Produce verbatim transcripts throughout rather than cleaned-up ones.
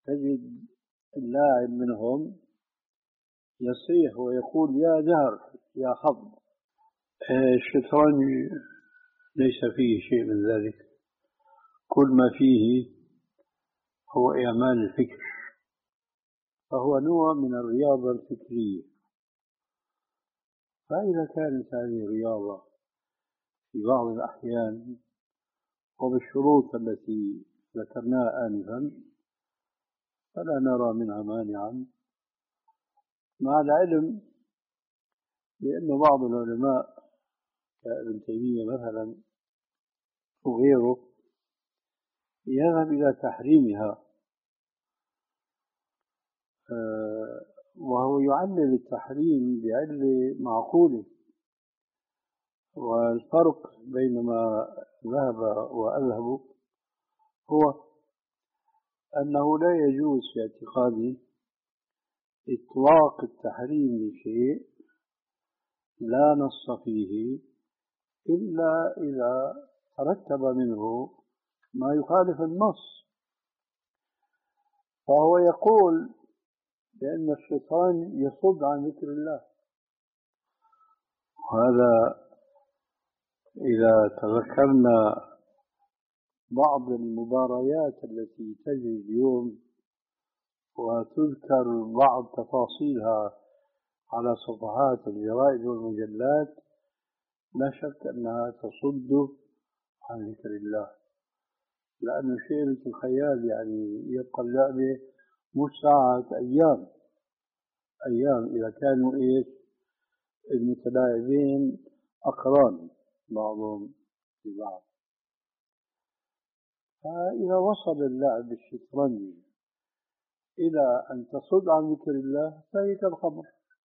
تجد اللاعب منهم يصيح ويقول يا دهر يا حظ. الشطرنج ليس فيه شيء من ذلك، كل ما فيه هو إعمال الفكر، فهو نوع من الرياضة الفكرية. فإذا كانت هذه الرياضة في بعض الأحيان وبالشروط التي ذكرناها آنفا فلا نرى منها مانعا، مع العلم بأن بعض العلماء كابن تيمية مثلا وغيره يذهب إلى تحريمها، وهو يعلل التحريم بعلة معقولة. والفرق بين ما ذهب وأذهب هو أنه لا يجوز في اعتقادي إطلاق التحريم لشيء لا نص فيه إلا إذا ترتب منه ما يخالف النص. فهو يقول بأن الشيطان يصد عن ذكر الله، وهذا إذا تذكرنا بعض المباريات التي تجري اليوم وتذكر بعض تفاصيلها على صفحات الجرائد والمجلات لا شك أنها تصد عن ذكر الله، لأن شيء مثل الخيال يعني يبقى اللعبة مش ساعات، أيام أيام إذا كانوا إيش المتلاعبين أقران بعضهم في بعض. فإذا وصل اللعب الشطرنج إلى أن تصد عن ذكر الله فهي كالخمر،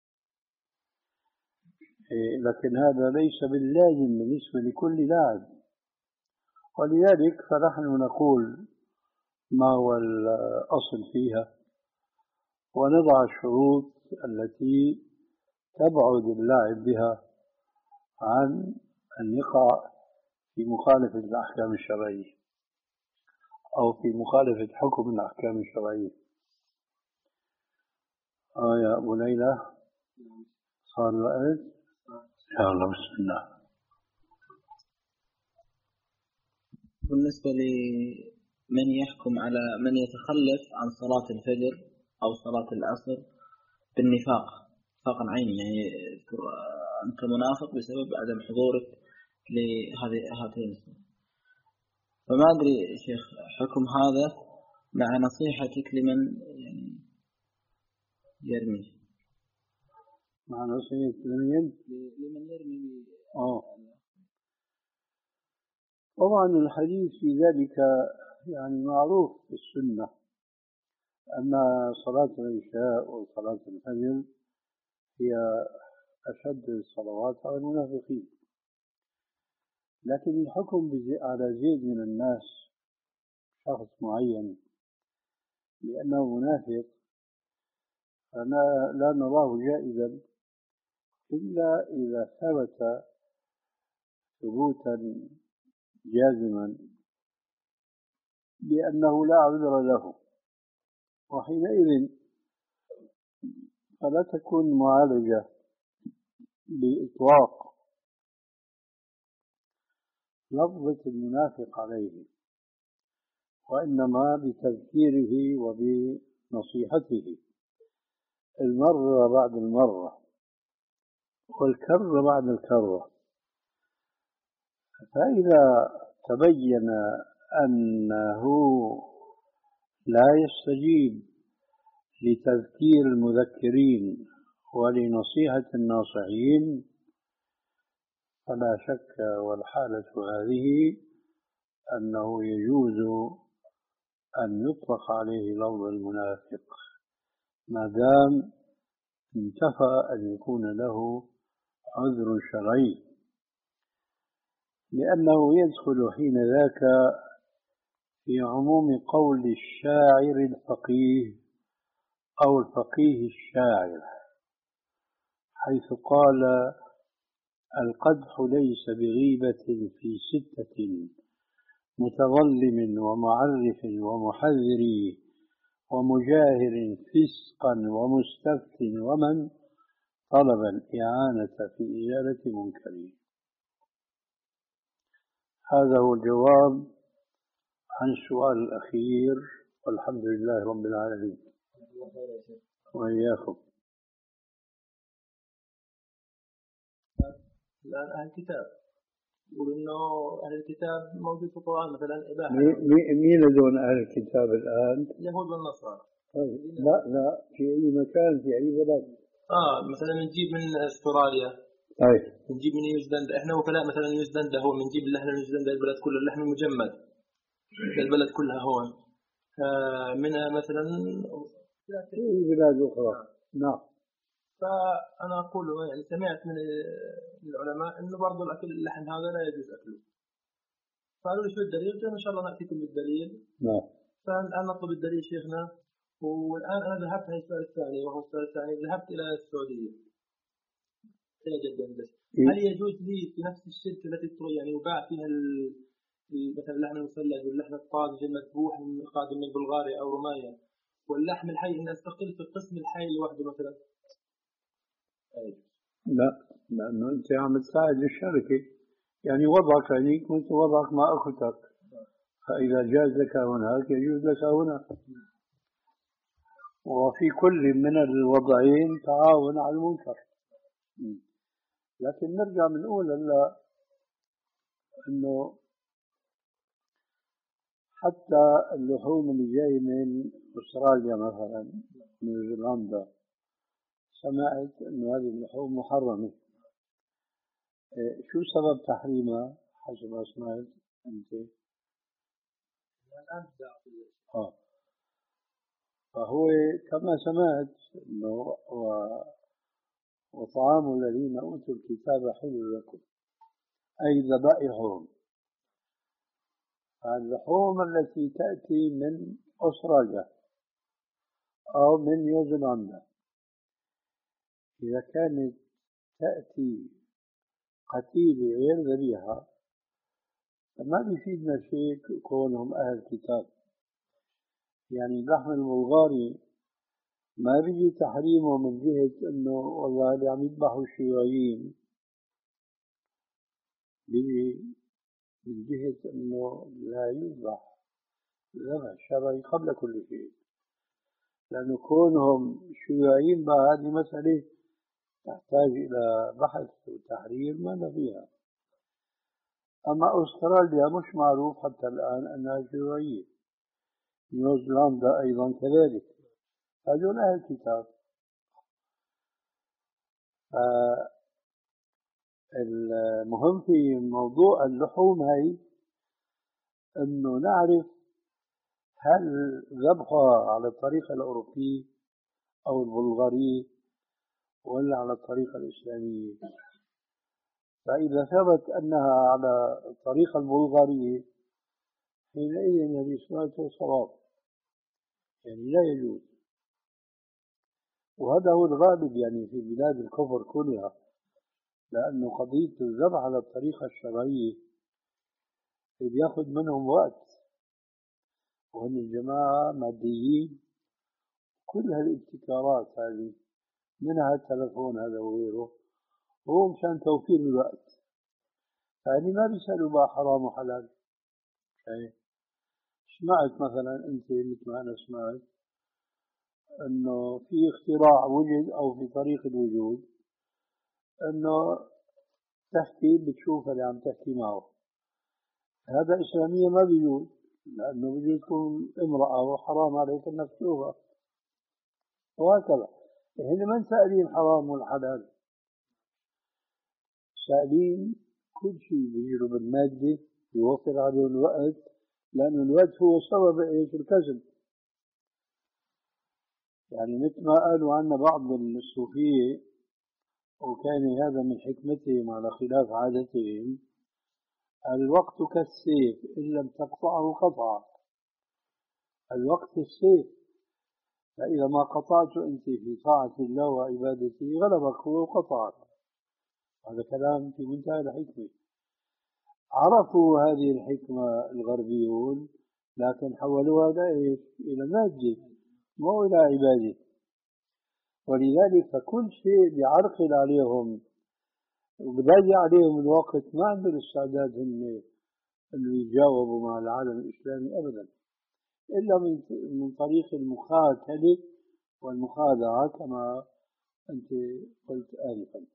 لكن هذا ليس باللازم بالنسبة لكل لاعب. ولذلك فنحن نقول ما هو الأصل فيها ونضع الشروط التي تبعد اللاعب بها عن أن يقع في مخالفة الأحكام الشرعية أو في مخالفة حكم الأحكام الشرعية. آه يا أبو ليلى صار الوقت إن شاء الله. بسم الله. بالنسبة لمن يحكم على من يتخلف عن صلاة الفجر أو صلاة العصر بالنفاق نفاقا عيني، يعني أنت منافق بسبب عدم حضورك لهذه هاتين الصلاة، فما أدري شيخ حكم هذا مع نصيحتك لمن يعني يرمي مع نصيحتك لمن لمن يرمي آه طبعا الحديث في ذلك يعني معروف في السنة أن صلاة العشاء وصلاة الفجر هي أشد الصلوات على المنافقين. لكن الحكم على زيد من الناس شخص معين لأنه منافق فلا لا نراه جائزا إلا إذا ثبت ثبوتا جازما بأنه لا عذر له، وحينئذ فلا تكون معالجة بإطلاق لفظة المنافق عليه، وإنما بتذكيره وبنصيحته المرة بعد المرة والكرة بعد الكرة. فإذا تبين أنه لا يستجيب لتذكير المذكرين ولنصيحة الناصحين فلا شك والحالة هذه أنه يجوز أن يطلق عليه لفظ المنافق ما دام انتفى أن يكون له عذر شرعي، لأنه يدخل حين ذاك في عموم قول الشاعر الفقيه أو الفقيه الشاعر، حيث قال القدح ليس بغيبة في ستة متظلم ومعرف ومحذر ومجاهر فسقا ومستفت ومن طلب الإعانة في إزالة منكره. هذا هو الجواب عن السؤال الأخير، والحمد لله رب العالمين. وإياكم. الآن أهل الكتاب يقول إنه أهل الكتاب موجود في القرآن مثلا إباحة. مين هذول أهل الكتاب الآن؟ اليهود والنصارى. طيب لا لا في أي مكان في أي بلد. آه مثلا نجيب من أستراليا. طيب. نجيب من نيوزيلندا، إحنا وكلاء مثلا نيوزيلندا هو بنجيب اللحم نيوزيلندا البلد كله اللحم المجمد البلد كلها هون. آه منها مثلا في بلاد أخرى. نعم. فأنا أقول يعني سمعت من العلماء إنه برضو الأكل اللحم هذا لا يجوز أكله. قالوا لي شو الدليل؟ قلت إن شاء الله نأتيكم بالدليل. نعم. فالآن نطلب الدليل شيخنا. والآن أنا ذهبت هاي السؤال الثاني وهو السؤال الثاني ذهبت إلى السعودية إلى جدة بس. هل يجوز لي في نفس الشركة التي يعني يباع فيها مثلا اللحم المثلج واللحم الطازج المذبوح القادم من بلغاريا أو رومانيا واللحم الحي إن أستقل في القسم الحي لوحده مثلا؟ لا، لأنه أنت عم تساعد الشركة، يعني وضعك هنيك وأنت وضعك مع أختك، فإذا جاز لك هناك يجوز لك هنا، وفي كل من الوضعين تعاون على المنكر. لكن نرجع بنقول هلا إنه حتى اللحوم اللي جاي من أستراليا مثلا نيوزيلندا سمعت إنه هذه اللحوم محرمة. إيه شو سبب تحريمها حسب ما سمعت أنت؟ آه. فهو كما سمعت إنه وطعام الذين أوتوا الكتاب حل لكم، أي ذبائحهم. اللحوم التي تأتي من أستراليا أو من نيوزيلندا إذا كانت تأتي قتيلة غير ذبيحة فما بيفيدنا شيء كونهم أهل كتاب. يعني اللحم البلغاري ما بيجي تحريمه من جهة إنه والله اللي عم يذبحوا الشيوعيين، بيجي من جهة إنه لا يذبح ذبح شرعي قبل كل شيء، لأنه كونهم شيوعيين بقى هذه مسألة تحتاج إلى بحث وتحرير ما فيها. أما أستراليا مش معروف حتى الآن أنها شيوعية، نيوزيلندا أيضا كذلك، هذول أهل كتاب. المهم في موضوع اللحوم هي أنه نعرف هل ذبحها على الطريقة الأوروبية أو البلغارية ولا على الطريقة الإسلامية. فإذا ثبت أنها على الطريقة البلغارية حينئذ هذه سنته صواب، يعني لا يجوز. وهذا هو الغالب يعني في بلاد الكفر كلها، لأنه قضية الذبح على الطريقة الشرعية بياخذ منهم وقت، وهم الجماعة ماديين، كل هالابتكارات هذه منها التلفون هذا وغيره هو مشان توفير الوقت. يعني ما بيسألوا بقى حرام وحلال. يعني سمعت مثلا أنت مثل ما أنا سمعت أنه في اختراع وجد أو في طريق الوجود أنه تحكي بتشوف اللي عم تحكي معه، هذا إسلاميا ما بيجوز، لأنه بيجوز تكون امرأة وحرام عليك أنك تشوفها، وهكذا. هن من سائلين الحرام والحلال، سائلين كل شيء بيجيله بالمادة يوفر عليه الوقت، لأن الوقت هو سبب إيش الكسب. يعني مثل ما قالوا عنا بعض الصوفية، وكان هذا من حكمتهم على خلاف عادتهم، الوقت كالسيف إن لم تقطعه قطعك. الوقت السيف، فإذا ما قطعت أنت في طاعة الله وعبادته غلبك هو وقطعك. هذا كلام في منتهى الحكمة. عرفوا هذه الحكمة الغربيون لكن حولوها إلى مادة، مو إلى عباده. ولذلك فكل شيء بيعرقل عليهم وبضيع عليهم الوقت، ما عندهم استعداد هم أنه يتجاوبوا مع العالم الإسلامي أبدا، إلا من من طريق المخاتلة والمخادعة كما أنت قلت آنفا.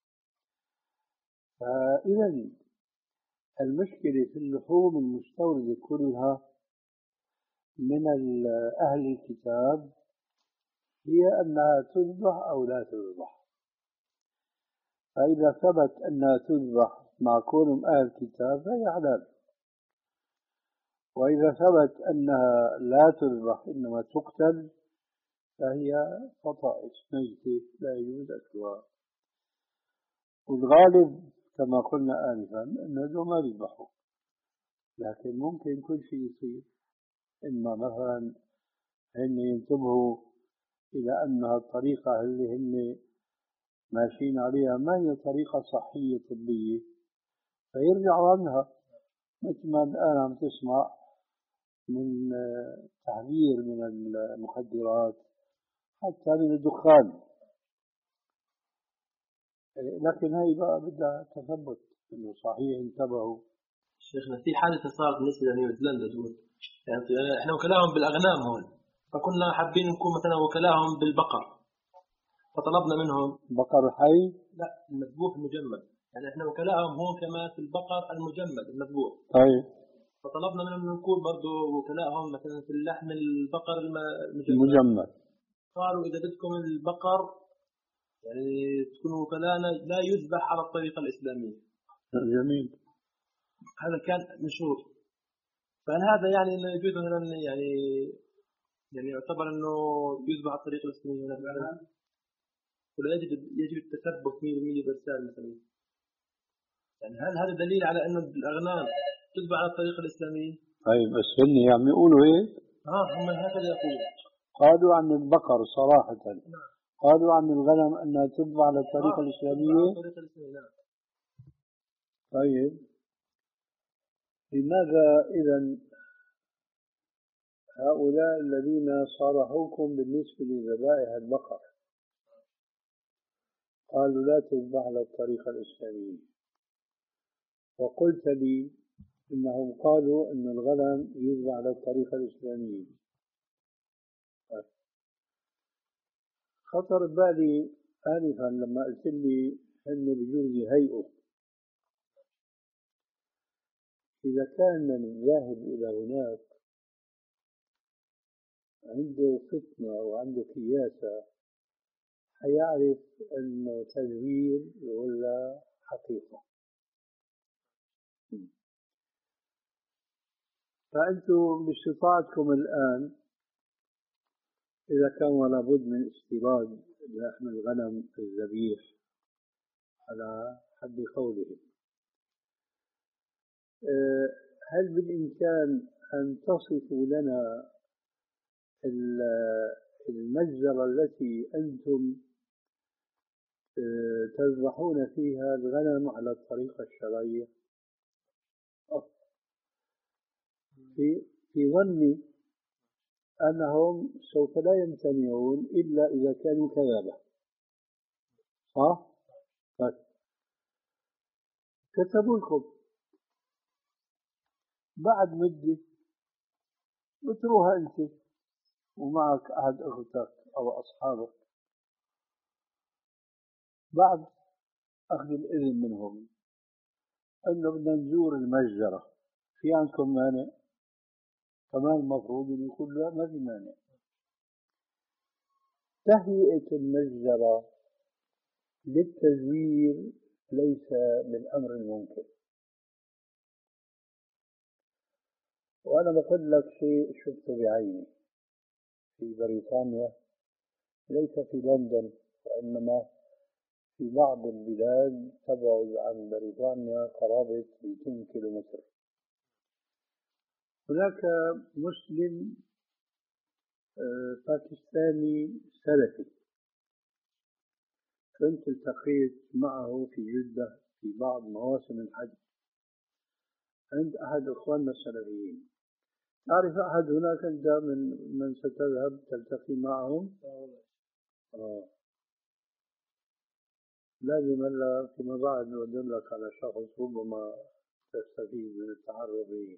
فإذا المشكلة في اللحوم المستوردة كلها من أهل الكتاب هي أنها تذبح أو لا تذبح. فإذا ثبت أنها تذبح مع كونهم أهل الكتاب فهي حلال، وإذا ثبت أنها لا تذبح إنما تقتل فهي فطائس ميتة لا يجوز أكلها. والغالب كما قلنا آنفا أنه ما بيذبحوا، لكن ممكن كل شيء يصير. إما مثلا هن ينتبهوا إلى أنها الطريقة اللي هن ماشيين عليها ما هي طريقة صحية طبية فيرجعوا عنها، مثل ما الآن عم تسمع من تحذير من المخدرات حتى من الدخان. لكن هي بقى بدها تثبت انه صحيح انتبهوا. شيخنا في حادثه صارت بالنسبه لنيوزيلندا تقول يعني احنا وكلاهم بالاغنام هون، فكنا حابين نكون مثلا وكلاهم بالبقر، فطلبنا منهم بقر حي؟ لا المذبوح المجمد، يعني احنا وكلاهم هون كمان في البقر المجمد المذبوح. طيب. فطلبنا منهم نكون برضه وكلاهم مثلا في اللحم البقر المجمد. المجمد. قالوا اذا بدكم البقر يعني تكونوا وكلانا لا يذبح على الطريقه الاسلاميه. جميل. هذا كان من شروط. فهل هذا يعني انه يجوز مثلا يعني يعني يعتبر انه يذبح على الطريقه الاسلاميه ولا ولا يجب يجب التثبت مية بالمية برسال مثلا؟ يعني هل هذا دليل على انه الاغنام تذبح على الطريقه الاسلاميه؟ طيب بس هن عم يقولوا هيك؟ اه هم هكذا يقولون. قالوا عن البقر صراحه. نعم. قالوا عن الغنم انها تذبح على الطريقه آه. الاسلاميه. على الطريقه الاسلاميه نعم. طيب لماذا اذا هؤلاء الذين صارحوكم بالنسبه لذبائح البقر قالوا لا تذبح على الطريقه الاسلاميه، وقلت لي إنهم قالوا إن الغنم يذبح على الطريقة الإسلامية؟ خطر ببالي آنفا لما قلت لي إن بجوز يهيئوا، إذا كان الذاهب إلى هناك عنده فتنة أو عنده كياسة حيعرف إنه تزوير ولا حقيقة. فأنتم باستطاعتكم الآن إذا كان ولا بد من استيراد لحم الغنم الذبيح على حد قولهم، هل بالإمكان أن تصفوا لنا المجزرة التي أنتم تذبحون فيها الغنم على الطريقة الشرعية؟ في في ظني أنهم سوف لا يمتنعون إلا إذا كانوا كذابة، صح؟ طيب كتبوا لكم بعد مدة بتروها أنت ومعك أحد أخوتك أو أصحابك، بعد أخذ الإذن منهم أنه بدنا نزور المجزرة، في عندكم مانع؟ كمان المفروض أن يقول لا ما في مانع. تهيئة المجزرة للتزوير ليس من أمر ممكن. وأنا بقول لك شيء شفته بعيني في بريطانيا، ليس في لندن وإنما في بعض البلاد تبعد عن بريطانيا قرابة مئتين كيلومتر. هناك مسلم باكستاني سلفي كنت التقيت معه في جدة في بعض مواسم الحج عند أحد إخواننا السلفيين، تعرف أحد هناك أنت من من ستذهب تلتقي معهم؟ آه. لازم هلا فيما بعد نقدم لك على شخص ربما تستفيد من التعرف به.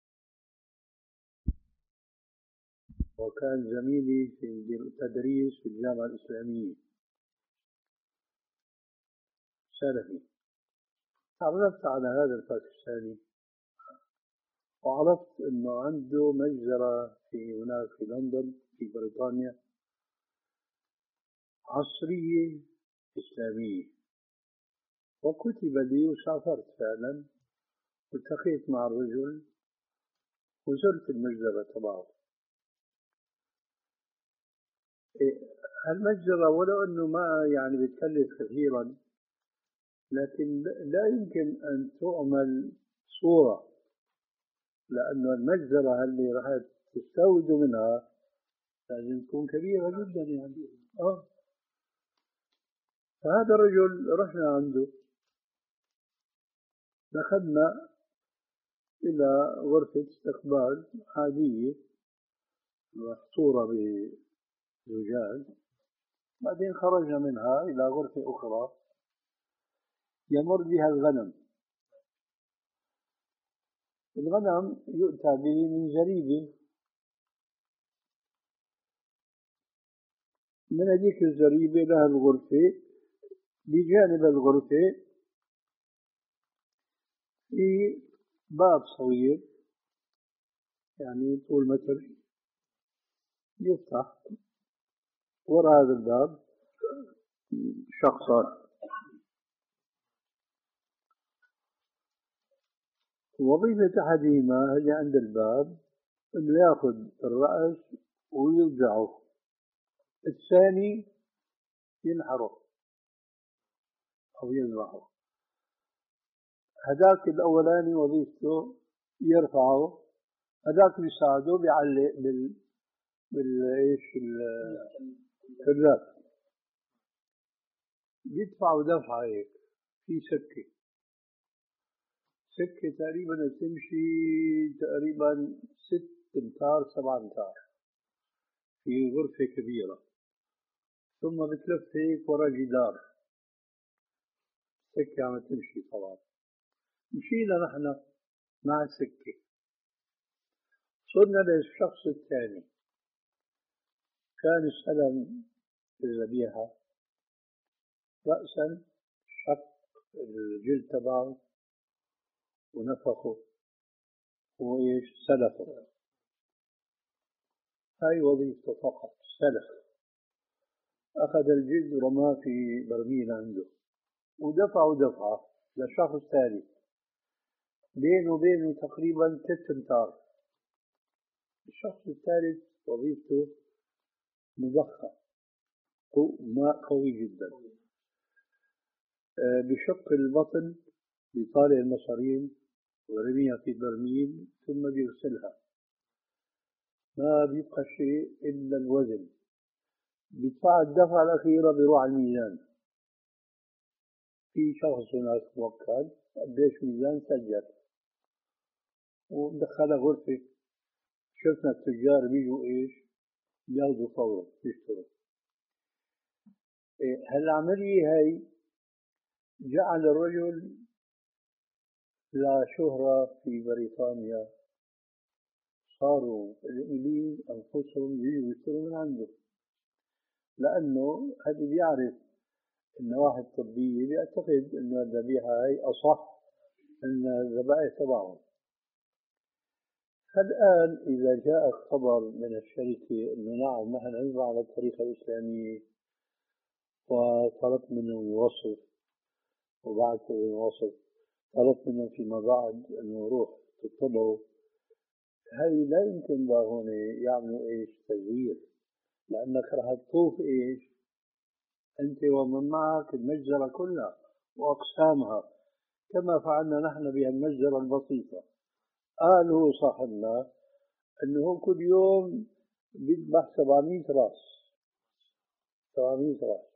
وكان زميلي في التدريس في الجامعة الإسلامية، سلفي. تعرفت على هذا الباكستاني وعرفت أنه عنده مجزرة في هناك في لندن في بريطانيا عصرية إسلامية، وكتب لي وسافرت فعلا والتقيت مع الرجل وزرت المجزرة تبعه. المجزرة ولو أنه ما يعني بتكلف كثيرا، لكن لا يمكن أن تعمل صورة، لأنه المجزرة اللي راح تستوردوا منها لازم تكون كبيرة جدا يعني. آه. فهذا الرجل رحنا عنده، دخلنا إلى غرفة استقبال عادية محصورة بزجاج، بعدين خرجنا منها إلى غرفة أخرى يمر بها الغنم. الغنم يؤتى به من زريبة، من هذيك الزريبة لها الغرفة، بجانب الغرفة في باب صغير يعني طول متر يفتح، وراء هذا الباب شخصان. وظيفة أحدهما اللي عند الباب إنه يأخذ الرأس ويوزعه، الثاني ينحره أو يذبحه. هذاك الأولاني وظيفته يرفعه، هذاك بيساعده بيعلق بال بالإيش الكذاب، بيدفعوا دفعة هيك في سكة سكة تقريبا تمشي تقريبا ست امتار سبع امتار في غرفة كبيرة، ثم بتلف هيك ورا جدار، سكة عم تمشي. طبعا مشينا نحن مع السكة، صرنا للشخص الثاني، كان استلم الذبيحة رأسا، شق الجلد تبعه ونفخه وإيش سلخه. هاي وظيفته فقط، سلخ. أخذ الجلد رماه في برميل عنده ودفعه دفعة لشخص ثالث، بينه وبينه تقريبا ست امتار. الشخص الثالث وظيفته مضخة، ماء قوي جدا، بشق البطن بيطالع المصارين ورميها في برميل ثم بيغسلها، ما بيبقى شيء إلا الوزن. بيدفع الدفعة الأخيرة بيروح على الميزان، في شخص هناك موكل قديش ميزان سجل ودخلها غرفة. شفنا التجار بيجوا إيش بياخذوا فورا بيشتروا. إيه هالعملية هاي جعل الرجل لا شهرة في بريطانيا، صاروا الإنجليز أنفسهم يجوا يشتروا من عنده، لأنه هذا بيعرف النواحي الطبية، بيعتقد أن الذبيحة هاي أصح من الذبائح تبعهم. الآن إذا جاء خبر من الشركة أنه نعم نحن نذبح على الطريقة الإسلامية وطلبت منهم الوصف وبعثوا الوصف، طلبت منهم فيما بعد أنه يروح تطلعوا، هاي لا يمكن بقى هون يعملوا إيش تزوير، لأنك راح تطوف إيش أنت ومن معك المجزرة كلها وأقسامها، كما فعلنا نحن بهالمجزرة البسيطة. قال هو صاحبنا أنه كل يوم بيذبح سبعمية راس، سبعمية راس،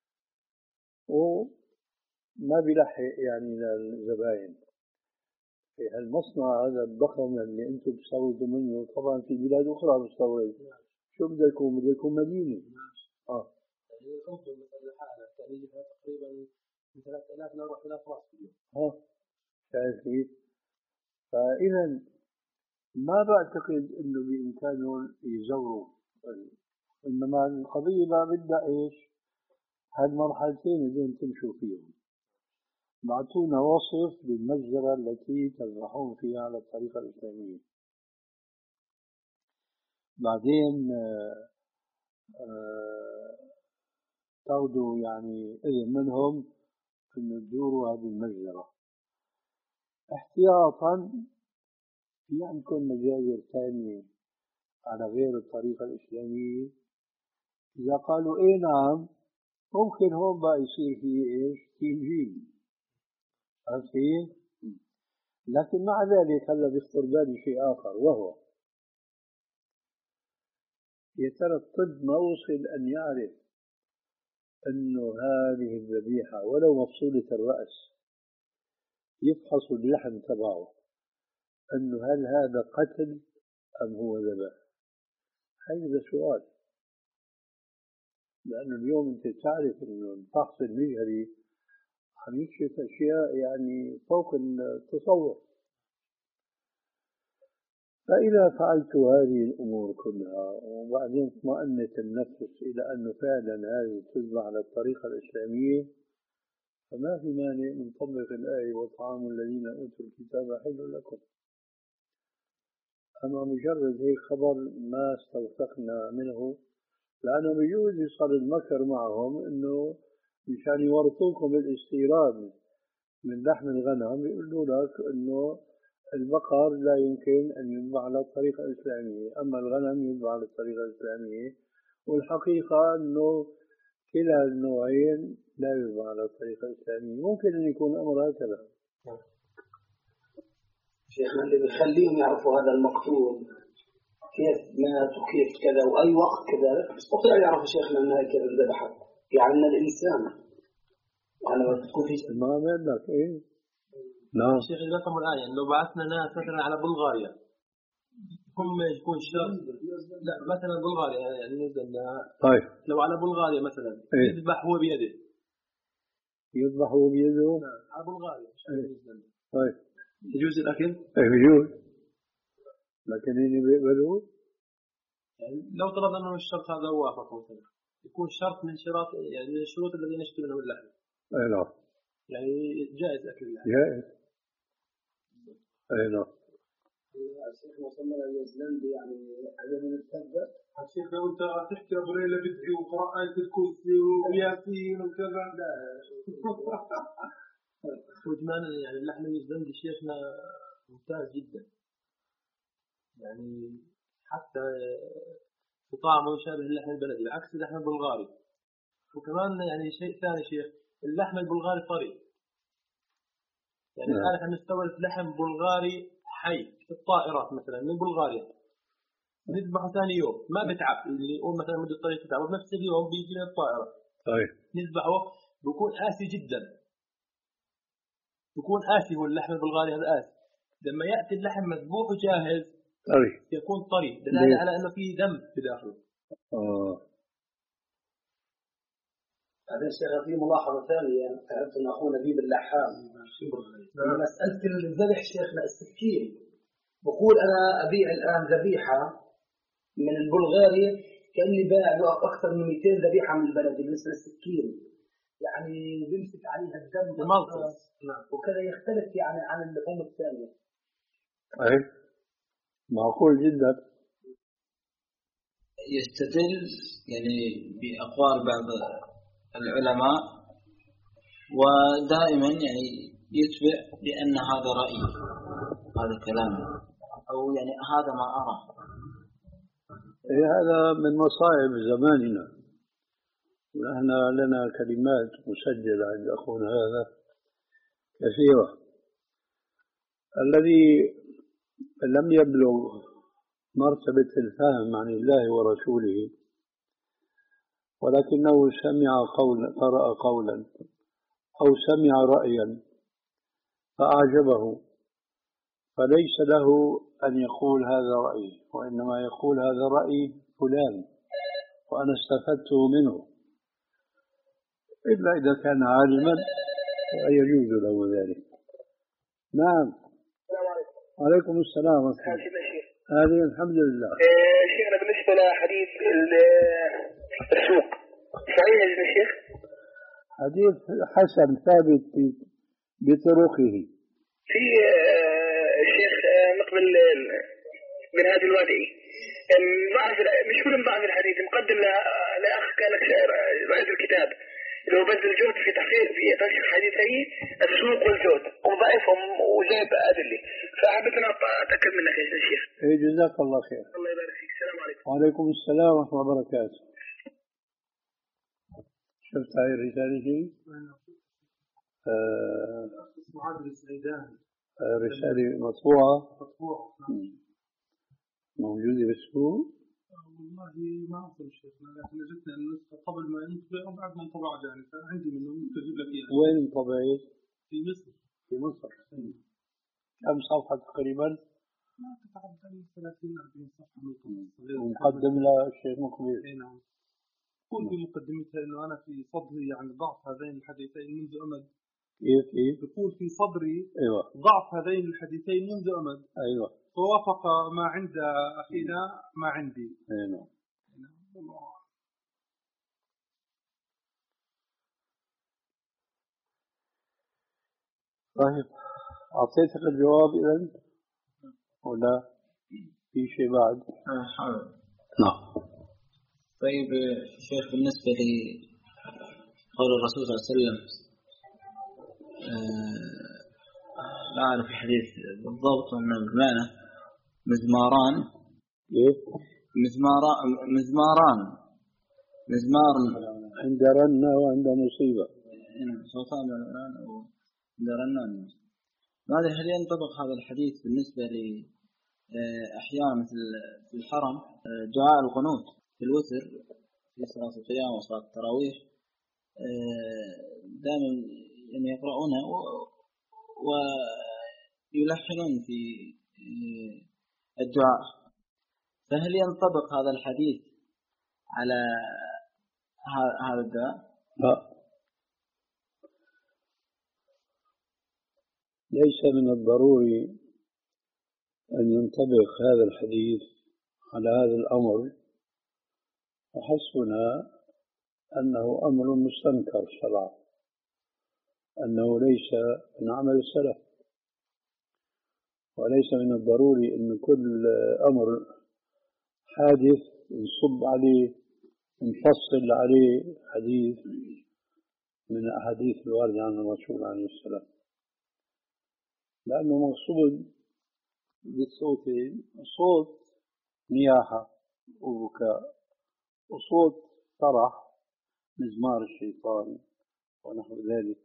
وما بيلحق يعني للزباين. المصنع هذا الضخم اللي أنتم بتستوردوا منه طبعا في بلاد أخرى مستورد، شو بدكم؟ بدكم مدينة. آه. يعني الأردن مثلا لحالها كان يجي فيها تقريبا من ثلاثة آلاف إلى أربعة آلاف راس في اليوم. ها شايف كيف؟ فإذا ما بعتقد إنه بإمكانهم يزوروا، إنما القضية ما بدها إيش؟ هالمرحلتين بدون تمشوا فيهم. بعطونا وصف للمجزرة التي تذبحون فيها على الطريقة الإسلامية. بعدين آه آه تاخذوا يعني إذن منهم إنه تزوروا هذه المجزرة. احتياطا في عندكم مجازر ثانية على غير الطريقة الإسلامية؟ إذا قالوا إيه نعم، ممكن هون بقى يصير في إيش؟ تنجيم. عرفت كيف؟ لكن مع ذلك هلا بيخطر بالي شيء آخر، وهو يا ترى الطب ما وصل أن يعرف أنه هذه الذبيحة ولو مفصولة الرأس يفحصوا اللحم تبعه أنه هل هذا قتل أم هو ذبح؟ هذا سؤال، لأنه اليوم أنت تعرف أنه الفحص المجهري عم يكشف أشياء يعني فوق التصور. فإذا فعلت هذه الأمور كلها وبعدين اطمأنت النفس إلى أنه فعلا هذه تذبح على الطريقة الإسلامية، فما في مانع من نطبق الآية وطعام الذين أوتوا الكتاب حل لكم. أما مجرد هيك خبر ما استوثقنا منه، لأنه بيجوز يصير المكر معهم إنه مشان يورطوكم بالاستيراد من لحم الغنم، يقولوا لك إنه البقر لا يمكن أن يذبح على الطريقة الإسلامية، أما الغنم يذبح على الطريقة الإسلامية، والحقيقة أنه كلا النوعين لا يذبح على الطريقة الإسلامية. ممكن أن يكون الأمر هكذا. شيخنا اللي بيخليهم يعرفوا هذا المقتول كيف مات وكيف كذا وأي وقت كذا، بس بطيء يعرفوا شيخنا أنها كذا ذبحت، يعني أن الإنسان يعني ما تكون في ما عمل لك إيه؟ نعم. شيخ لكم الآية لو بعثنا ناس مثلا على بلغاريا هم يكون شرط، لا مثلا بلغاريا يعني نزلنا، طيب لو على بلغاريا مثلا إيه؟ يذبح هو بيده، يذبح هو بيده؟ نعم على بلغاريا مش إيه؟ نزلنا. طيب يجوز الأكل؟ إيه يجوز، لكن هن بيقبلوا؟ يعني لو طلبنا أنه الشرط هذا وافق مثلا يكون شرط من شروط يعني من الشروط الذين نشتري منهم اللحم. أي نعم. يعني جائز أكل اللحم. جائز. أي نعم. الشيخ وصلنا لنيوزيلندا يعني هذا من التبع. الشيخ لو أنت تحكي أبو ليلى بدعي وقرأ آية الكرسي وياسين وكذا لا وجمانا يعني اللحم النيوزيلندي شيخنا ممتاز جدا، يعني حتى طعمه يشابه اللحم البلدي بعكس اللحم البلغاري. وكمان يعني شيء ثاني شيخ، اللحم البلغاري طري، يعني الآن احنا نستورد لحم بلغاري حي في الطائرات مثلا من بلغاريا نذبحه ثاني يوم ما بتعب، اللي يقول مثلا مدة الطريق تتعب بنفس اليوم بيجي من الطائرة. طيب نذبحه بيكون آسي جدا، بيكون آسي، هو اللحم البلغاري هذا آسي. لما يأتي اللحم مذبوح وجاهز طري يكون طري دلالة على أنه فيه دم في داخله. آه. هذا الشيخ في ملاحظة ثانية، عرفت أن أخونا نبيل اللحام مسألة الذبح شيخنا السكين، بقول أنا أبيع الآن ذبيحة من البلغاري كأني باع أكثر من مئتين ذبيحة من البلد بالنسبة للسكين، يعني بيمسك عليها الدم وكذا يختلف يعني عن اللحوم الثانية. أي معقول جدا. يستدل يعني بأقوال بعض العلماء ودائما يعني يتبع بأن هذا رأي، هذا كلام أو يعني هذا ما أرى. إيه هذا من مصائب زماننا، ونحن لنا كلمات مسجلة عند أخونا هذا كثيرة. الذي لم يبلغ مرتبة الفهم عن الله ورسوله ولكنه سمع قولا، قرأ قولا أو سمع رأيا فأعجبه فليس له أن يقول هذا رأيي، وإنما يقول هذا رأي فلان وأنا استفدته منه، إلا إذا كان عالما يجوز له ذلك. نعم. السلام عليكم. وعليكم السلام ورحمة الله. هذه الحمد لله. إيه شيخنا بالنسبة لحديث السوق صحيح يا شيخ؟ حديث حسن ثابت بطرقه. في الشيخ مقبل من هذا الوادي بعض مشهور من بعض الحديث مقدم لأخ كان رائد الكتاب اللي هو بذل جهد في تحقيق في تنشير حديثي السوق والزهد وضعفهم وجايب أدلة، فحبيت أن أتأكد منك يا شيخ. إيه جزاك الله خير. الله يبارك فيك. السلام عليكم. وعليكم السلام ورحمة الله وبركاته. شفت هاي الرسالة شيء؟ آه معاذ السعيداني. آه رسالة مطبوعة. مطبوعة. موجودة بالسوق؟ والله ما أعرف شيخنا، لكن جبنا النسخة قبل ما ينطبع وبعد ما انطبع يعني، فعندي منه ممكن أجيب لك إياها. وين انطبعت؟ في مصر. في مصر. كم صفحة تقريبا؟ ما تتعدى ثلاثين أربعين صفحة من ومقدم للشيخ مقبل. أي نعم. قل في مقدمتها إنه أنا في صدري يعني ضعف هذين الحديثين منذ أمد. كيف كيف؟ يقول في صدري أيوة. ضعف هذين الحديثين منذ أمد. أيوة. فوافق ما عند أخينا ما عندي. أيوة. طيب أعطيتك الجواب إذن ولا في شيء بعد؟ حاضر. نعم. طيب شيخ بالنسبة لقول الرسول صلى الله عليه وسلم لا أعرف الحديث بالضبط أنه بمعنى مزماران. إيه؟ مزماران مزماران مزمار عند رنة وعند مصيبة. صوتان عند رنة. ماذا هل ينطبق هذا الحديث بالنسبة لأحيان مثل في الحرم دعاء القنوت في الوتر في صلاة القيام وصلاة التراويح دائما يعني يقرؤونها ويلحنون في الدعاء، فهل ينطبق هذا الحديث على هذا الدعاء؟ لا، ليس من الضروري أن ينطبق هذا الحديث على هذا الأمر، وحسبنا أنه أمر مستنكر شرعا، أنه ليس من عمل السلف، وليس من الضروري أن كل أمر حادث نصب عليه نفصل عليه حديث من أحاديث الواردة عن الرسول عليه السلام، لأنه مقصود بالصوتين صوت نياحة وبكاء وصوت فرح مزمار الشيطان ونحو ذلك.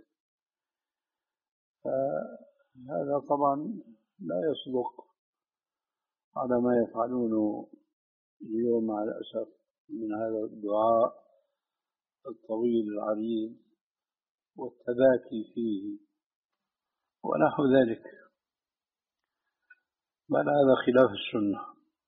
هذا طبعا لا يصدق على ما يفعلونه اليوم مع الأسف من هذا الدعاء الطويل العريض والتباكي فيه ونحو ذلك، بل هذا خلاف السنة.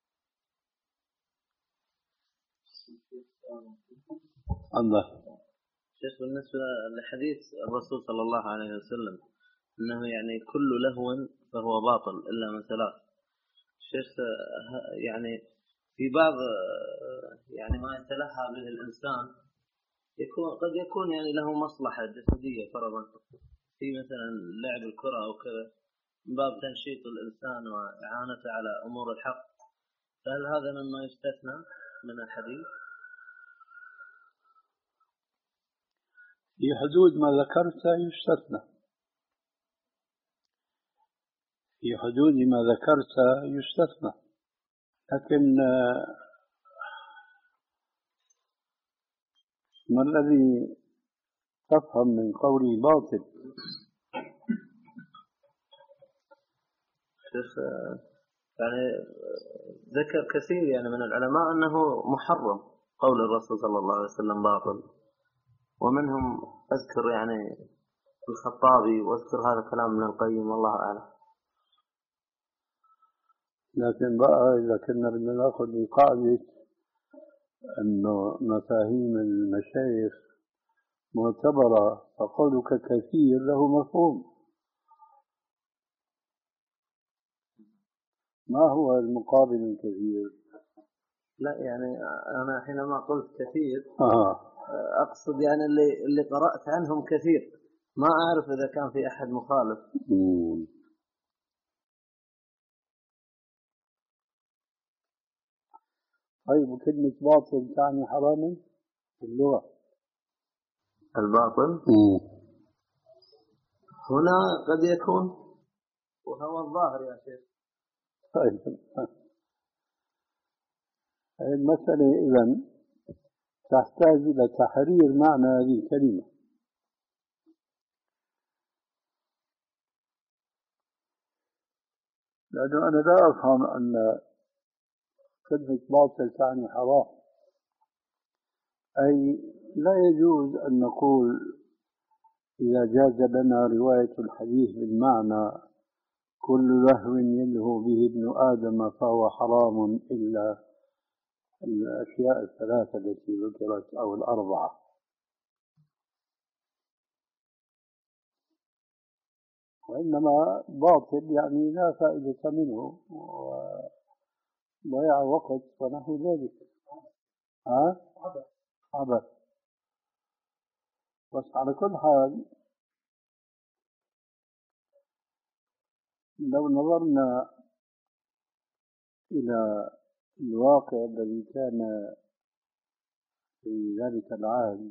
الله. شيخ بالنسبة لحديث الرسول صلى الله عليه وسلم أنه يعني كل لهو فهو باطل إلا من ثلاث، شيخ يعني في بعض يعني ما يتلهى به الإنسان يكون قد يكون يعني له مصلحة جسدية فرضا في مثلا لعب الكرة أو كذا من باب تنشيط الإنسان وإعانته على أمور الحق، فهل هذا مما يستثنى من الحديث؟ في حدود ما ذكرت يستثنى، في حدود ما ذكرت يستثنى، لكن ما الذي تفهم من قولي باطل؟ شيخ يعني ذكر كثير يعني من العلماء أنه محرم قول الرسول صلى الله عليه وسلم باطل، ومنهم أذكر يعني الخطابي، وأذكر هذا كلام ابن القيم والله أعلم. لكن بقى إذا كنا بدنا ناخذ بقاعدة أنه مفاهيم المشايخ معتبرة فقولك كثير له مفهوم. ما هو المقابل الكثير؟ لا يعني أنا حينما قلت كثير آه. أقصد يعني اللي اللي قرأت عنهم كثير، ما أعرف إذا كان في أحد مخالف. مم. طيب وكلمة باطل تعني حراما في اللغة؟ الباطل مم. هنا قد يكون، وهو الظاهر يا شيخ. طيب المسألة إذن تحتاج إلى تحرير معنى هذه الكلمة. لأنه أنا لا أفهم أن كلمة باطل تعني حرام، أي لا يجوز أن نقول إذا جاز لنا رواية الحديث بالمعنى كل لهو يلهو به ابن آدم فهو حرام إلا الأشياء الثلاثة التي ذكرت أو الأربعة. وإنما باطل يعني لا فائدة منه وضياع وقت ونحو ذلك. ها؟ عبث. بس على كل حال لو نظرنا إلى الواقع الذي كان في ذلك العهد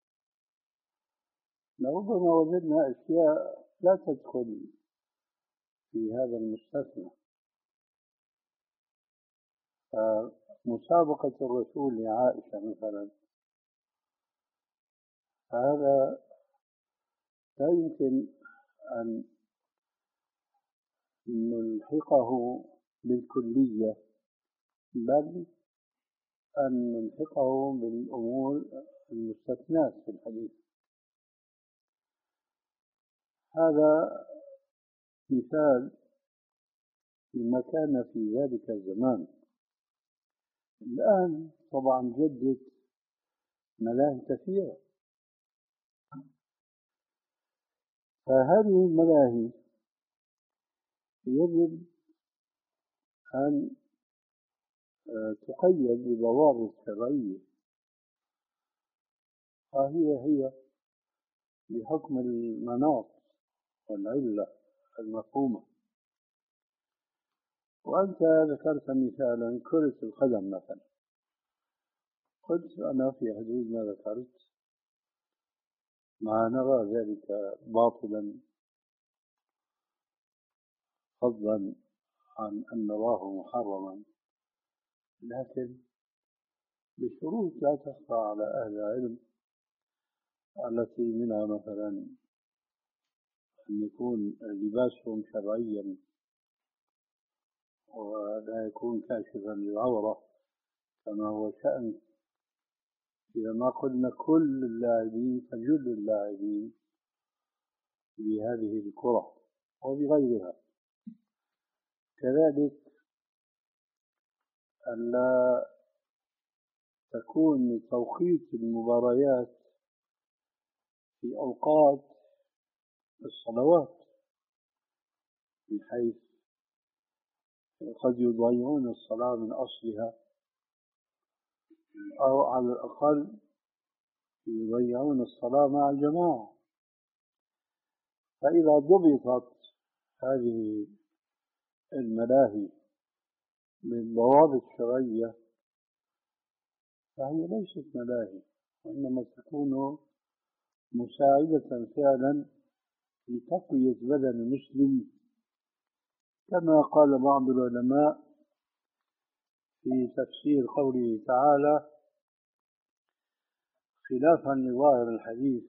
لربما وجدنا أشياء لا تدخل في هذا المستثنى. مسابقة الرسول لعائشة مثلا، هذا لا يمكن أن نلحقه بالكلية، بل أن نلحقه بالأمور المستثنات في الحديث. هذا مثال لما كان في ذلك الزمان. الآن طبعا جدت ملاهي كثيرة، فهذه الملاهي يجب أن تقيد بضوابط شرعية، فهي هي بحكم المناط والعلة المفهومة. وأنت ذكرت مثالا كرة القدم مثلا، قلت أنا في حدود ما ذكرت ما نرى ذلك باطلا فضلا عن أن نراه محرما، لكن بشروط لا تخفى على أهل العلم، التي منها مثلا أن يكون لباسهم شرعيا ولا يكون كاشفا للعورة كما هو شأن. إذا ما قلنا كل اللاعبين فجل اللاعبين بهذه الكرة وبغيرها. كذلك ألا تكون توقيت المباريات في أوقات الصلوات، بحيث قد يضيعون الصلاة من أصلها، أو على الأقل يضيعون الصلاة مع الجماعة. فإذا ضبطت هذه الملاهي بالضوابط الشرعية فهي ليست ملاهي، وإنما تكون مساعدة فعلا لتقوية بدن المسلم، كما قال بعض العلماء في تفسير قوله تعالى خلافا لظاهر الحديث: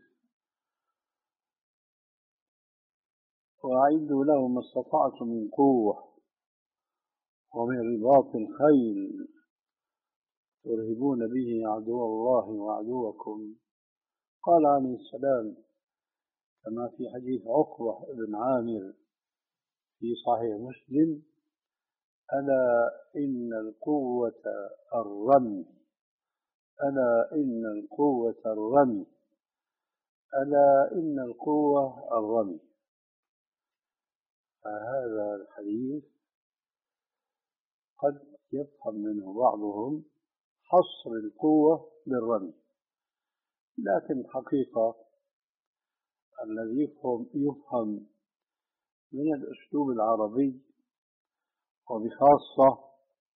وأعدوا له ما استطعتم من قوة ومن رباط الخيل ترهبون به عدو الله وعدوكم. قال عليه السلام كما في حديث عقبة بن عامر في صحيح مسلم: ألا إن القوة الرمي، ألا إن القوة الرمي، ألا إن القوة الرمي. فهذا الحديث قد يفهم منه بعضهم حصر القوة بالرمي، لكن حقيقة الذي يفهم, يفهم من الأسلوب العربي، وبخاصة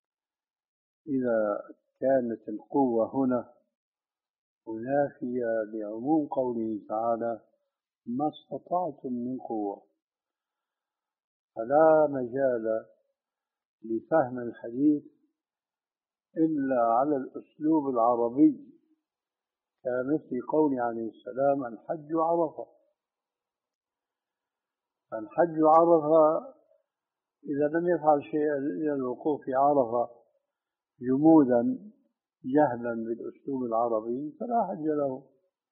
إذا كانت القوة هنا منافية لعموم قوله تعالى ما استطعتم من قوة، فلا مجال لفهم الحديث إلا على الأسلوب العربي، كمثل قول عليه السلام الحج عرفة. الحج عرفة إذا لم يفعل شيئا إلى الوقوف في عرفة جمودا جهلا بالأسلوب العربي فلا حج له،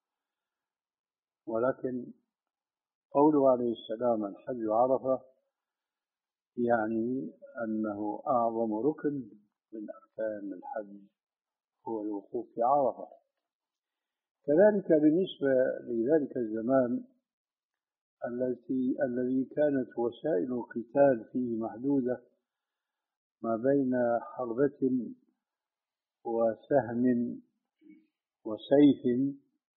ولكن قوله عليه السلام الحج عرفة يعني أنه أعظم ركن من أركان الحج هو الوقوف في عرفة. كذلك بالنسبة لذلك الزمان التي الذي كانت وسائل القتال فيه محدودة ما بين حربة وسهم وسيف،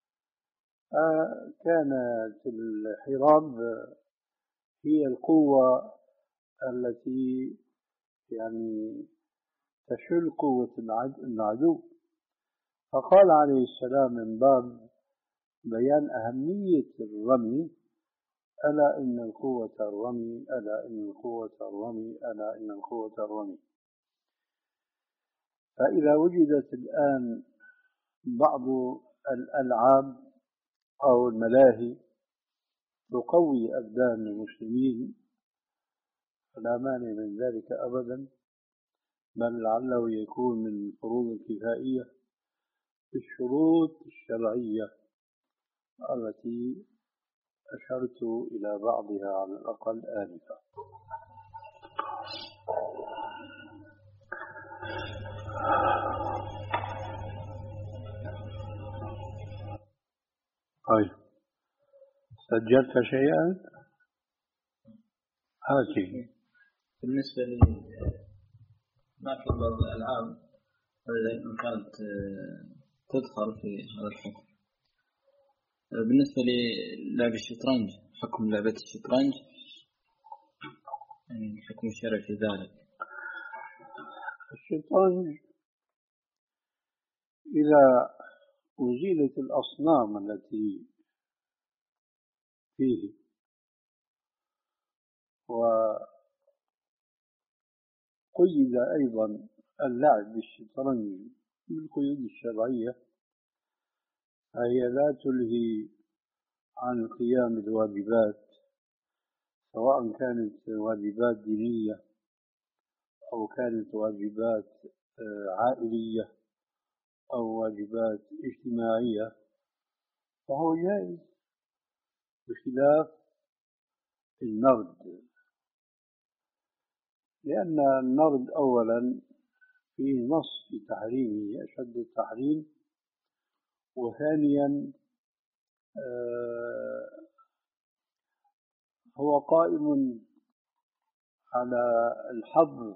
كانت الحراب هي القوة التي يعني تشل قوة العدو. فقال عليه السلام من باب بيان أهمية الرمي ألا إن القوة الرمي، ألا إن القوة الرمي، ألا إن القوة الرمي. فإذا وجدت الآن بعض الألعاب أو الملاهي تقوي أبدان المسلمين فلا مانع من ذلك أبدا، بل لعله يكون من الفروض الكفائية بالشروط الشرعية التي أشرت إلى بعضها على الأقل آنفا. طيب، سجلت شيئا؟ هاتي. بالنسبة لي ما في بعض الألعاب إن كانت تدخل في هذا الحكم. بالنسبة للعب الشطرنج، حكم لعبة الشطرنج يعني حكم الشرع في ذلك. الشطرنج إذا أزيلت الأصنام التي فيه وقيد أيضا اللعب بالشطرنج بالقيود الشرعية فهي لا تلهي عن القيام بالواجبات، سواء كانت واجبات دينية أو كانت واجبات عائلية أو واجبات اجتماعية، فهو جائز بخلاف النرد، لأن النرد أولا فيه نص في تحريمه أشد التحريم، وثانيا هو قائم على الحظ،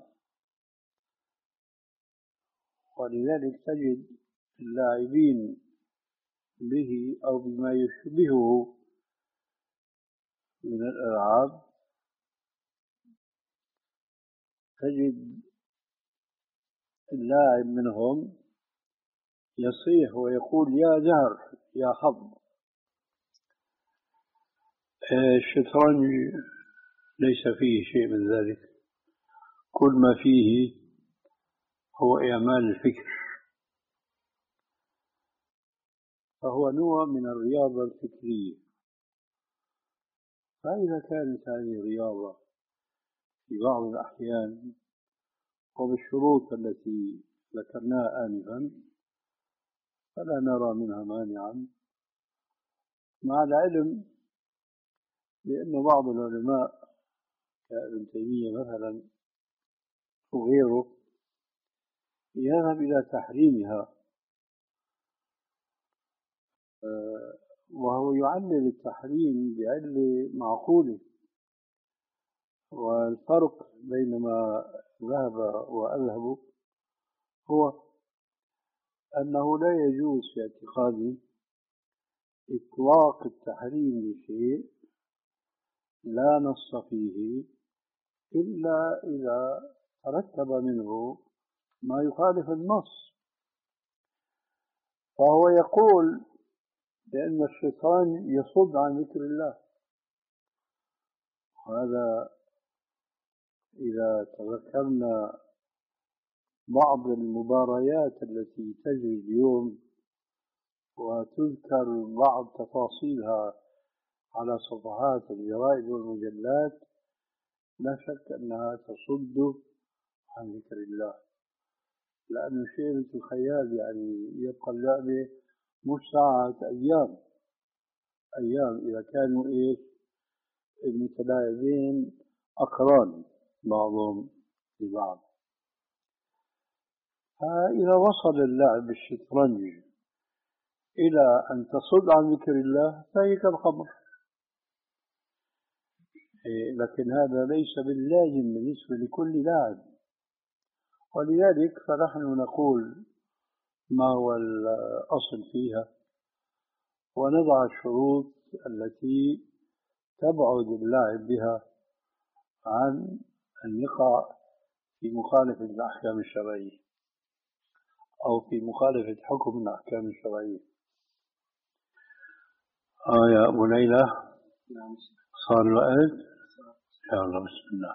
ولذلك تجد اللاعبين به أو بما يشبهه من الألعاب تجد اللاعب منهم يصيح ويقول يا زهر يا حظ. الشطرنج ليس فيه شيء من ذلك، كل ما فيه هو إعمال الفكر، فهو نوع من الرياضة الفكرية. فإذا كانت هذه الرياضة في بعض الأحيان وبالشروط التي ذكرناها آنفا فلا نرى منها مانعا، مع العلم بأن بعض العلماء كابن تيمية مثلا وغيره يذهب إلى تحريمها، وهو يعلل التحريم بعلة معقولة. والفرق بين ما ذهب وأذهب هو أنه لا يجوز في اعتقادي إطلاق التحريم لشيء لا نص فيه إلا إذا ترتب منه ما يخالف النص. فهو يقول بأن الشيطان يصد عن ذكر الله، هذا إذا تذكرنا بعض المباريات التي تجري اليوم وتذكر بعض تفاصيلها على صفحات الجرائد والمجلات، لا شك أنها تصد عن ذكر الله، لأن شيء مثل الخيال، يعني يبقى اللعبة مش ساعة، أيام أيام إذا كانوا إيش المتلاعبين أقران بعضهم لبعض. فإذا وصل اللعب بالشطرنج إلى أن تصد عن ذكر الله فهي كالخمر، لكن هذا ليس باللازم بالنسبة لكل لاعب. ولذلك فنحن نقول ما هو الأصل فيها ونضع الشروط التي تبعد اللاعب بها عن أن يقع في مخالفة الأحكام الشرعية أو في مخالفة حكم من الأحكام الشرعية. آه يا أبو ليلى، صار الوقت إن شاء الله. بسم الله.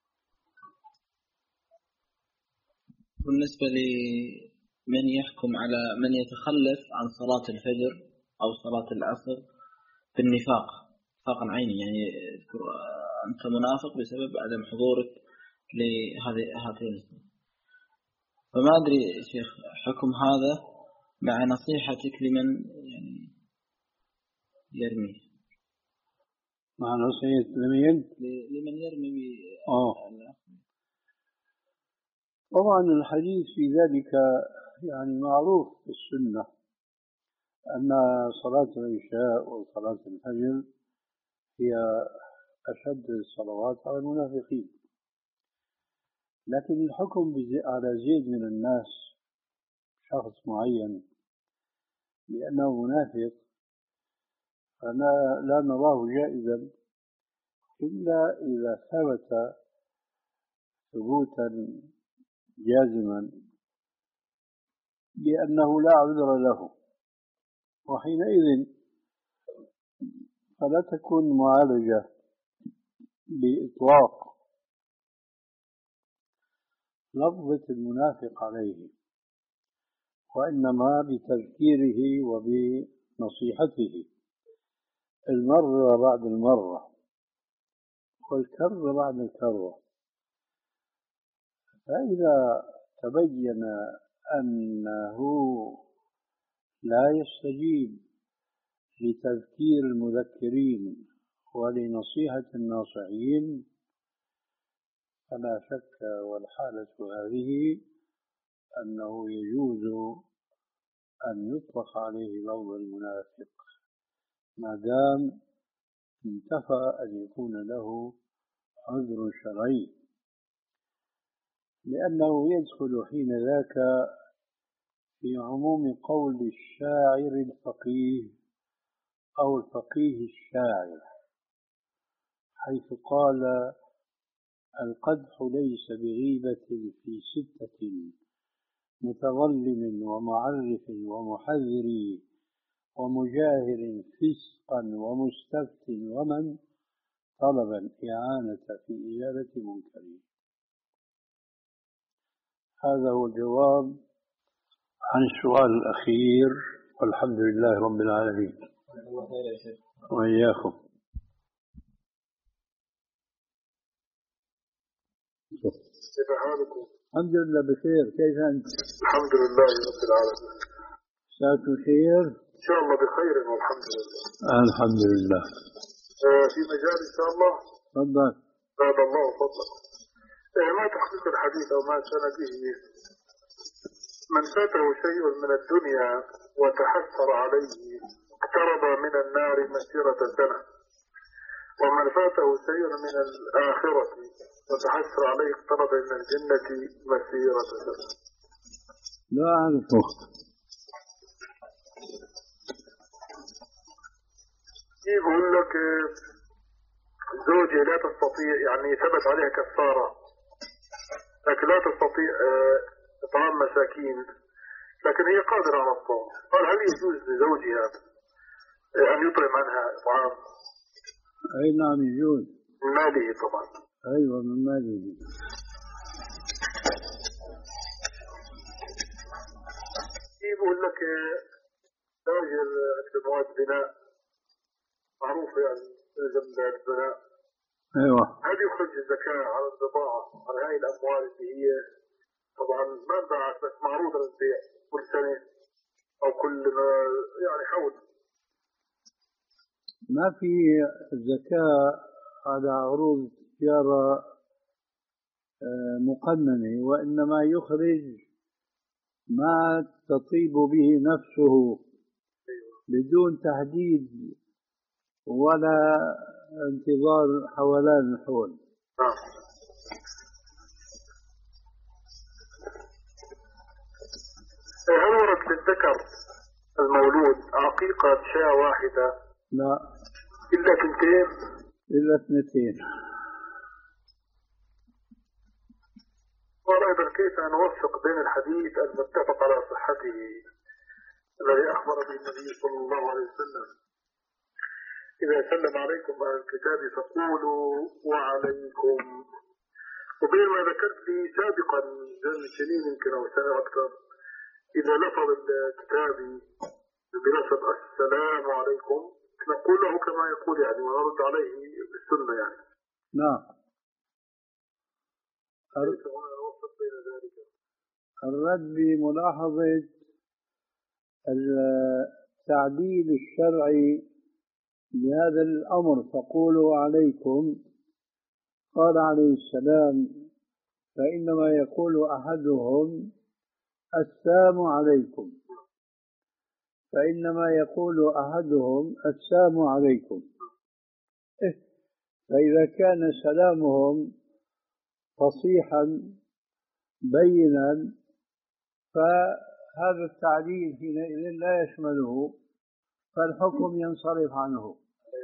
بالنسبة لمن يحكم على من يتخلف عن صلاة الفجر أو صلاة العصر بالنفاق نفاقا عيني، يعني أنت منافق بسبب عدم حضورك لهذه هاتين الصلاة، فما أدري شيخ حكم هذا مع نصيحتك لمن يعني يرمي، مع نصيحة لمن لمن يرمي. آه. طبعا الحديث في ذلك يعني معروف في السنة أن صلاة العشاء وصلاة الفجر هي أشد الصلوات على المنافقين، لكن الحكم على زيد من الناس شخص معين لأنه منافق فلا لا نراه جائزا إلا إذا ثبت ثبوتا جازما بأنه لا عذر له، وحينئذ فلا تكون معالجة بإطلاق لفظة المنافق عليه، وإنما بتذكيره وبنصيحته المرة بعد المرة والكرة بعد الكرة. فإذا تبين أنه لا يستجيب لتذكير المذكرين ولنصيحة الناصحين فلا شك والحالة هذه أنه يجوز أن يطلق عليه لفظ المنافق ما دام انتفى أن يكون له عذر شرعي، لأنه يدخل حين ذاك في عموم قول الشاعر الفقيه أو الفقيه الشاعر، حيث قال: القدح ليس بغيبة في ستة متظلم ومعرف ومحذر ومجاهر فسقا ومستفت ومن طلب الإعانة في إزالة منكر. هذا هو الجواب عن السؤال الأخير، والحمد لله رب العالمين. وإياكم. كيف حالكم؟ الحمد لله بخير، كيف أنت؟ الحمد لله رب العالمين. ساعة خير؟ إن شاء الله بخير والحمد لله. الحمد لله. آه في مجال إن شاء الله. تفضل. بعد الله فضلك. ما تحقيق الحديث أو ما سنده. من فاته شيء من الدنيا وتحسر عليه اقترب من النار مسيرة سنة، ومن فاته شيء من الآخرة وتحسر عليه اقترب من الجنة مسيرة سنة. لا أعرفه. يقول لك زوجي لا تستطيع، يعني ثبت عليها كفارة لكن لا تستطيع إطعام مساكين، لكن هي قادرة على الصوم. قال هل يجوز لزوجها أن يطعم عنها إطعام؟ أي نعم يجوز. من ماله طبعا. أيوة من ماله. يقول لك تاجر في مواد بناء معروف يعني جنب البناء. أيوة. هل يخرج الزكاة على البضاعة على هاي الأموال اللي هي طبعا ما انباعت بس معروضة للبيع كل سنة أو كل يعني حول؟ ما في زكاة على عروض التجارة مقننة، وإنما يخرج ما تطيب به نفسه بدون تحديد ولا انتظار حولان الحول. آه. هل ورد للذكر المولود عقيقة شاة واحدة؟ لا، إلا اثنتين. إلا اثنتين. وأيضا كيف نوفق بين الحديث المتفق على صحته الذي أخبر به النبي صلى الله عليه وسلم إذا سلم عليكم أهل الكتاب فقولوا وعليكم، وبين ما ذكرت لي سابقا من سنين يمكن أو سنة أكثر إذا لفظ الكتابي بلفظ السلام عليكم نقول له كما يقول يعني ونرد عليه بالسنة يعني. نعم. الرد بملاحظة التعديل الشرعي لهذا الأمر فقولوا عليكم. قال عليه السلام فإنما يقول أحدهم السلام عليكم، فإنما يقول أحدهم السلام عليكم. فإذا كان سلامهم فصيحا بينا فهذا التعديل حينئذ لا يشمله، فالحكم ينصرف عنه.